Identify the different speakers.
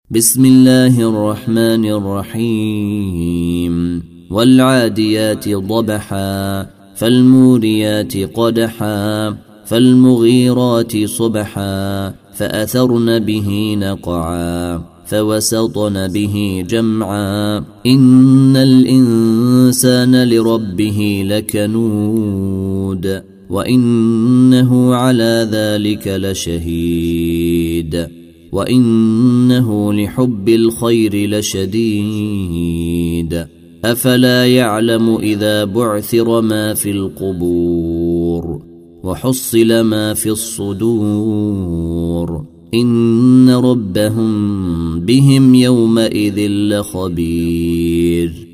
Speaker 1: بسم الله الرحمن الرحيم والعاديات ضبحا فالموريات قدحا فالمغيرات صبحا فأثرن به نقعا فوسطن به جمعا إن الإنسان لربه لكنود وإنه على ذلك لشهيد وإنه لحب الخير لشديد أفلا يعلم إذا بعثر ما في القبور وحصل ما في الصدور إن ربهم بهم يومئذ لخبير